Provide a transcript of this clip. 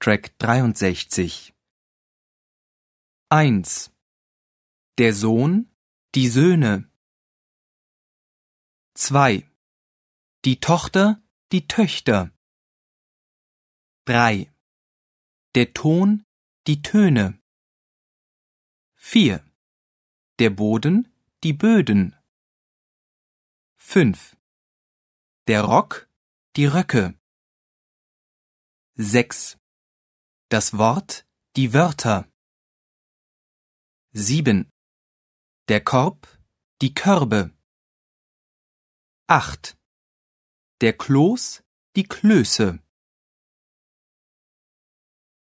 Track 63. 1. Der Sohn, die Söhne. 2. Die Tochter, die Töchter. 3. Der Ton, die Töne. 4. Der Boden, die Böden. 5. Der Rock, die Röcke. 6. Das Wort, die Wörter. 7. Der Korb, die Körbe. 8. Der Kloß, die Klöße.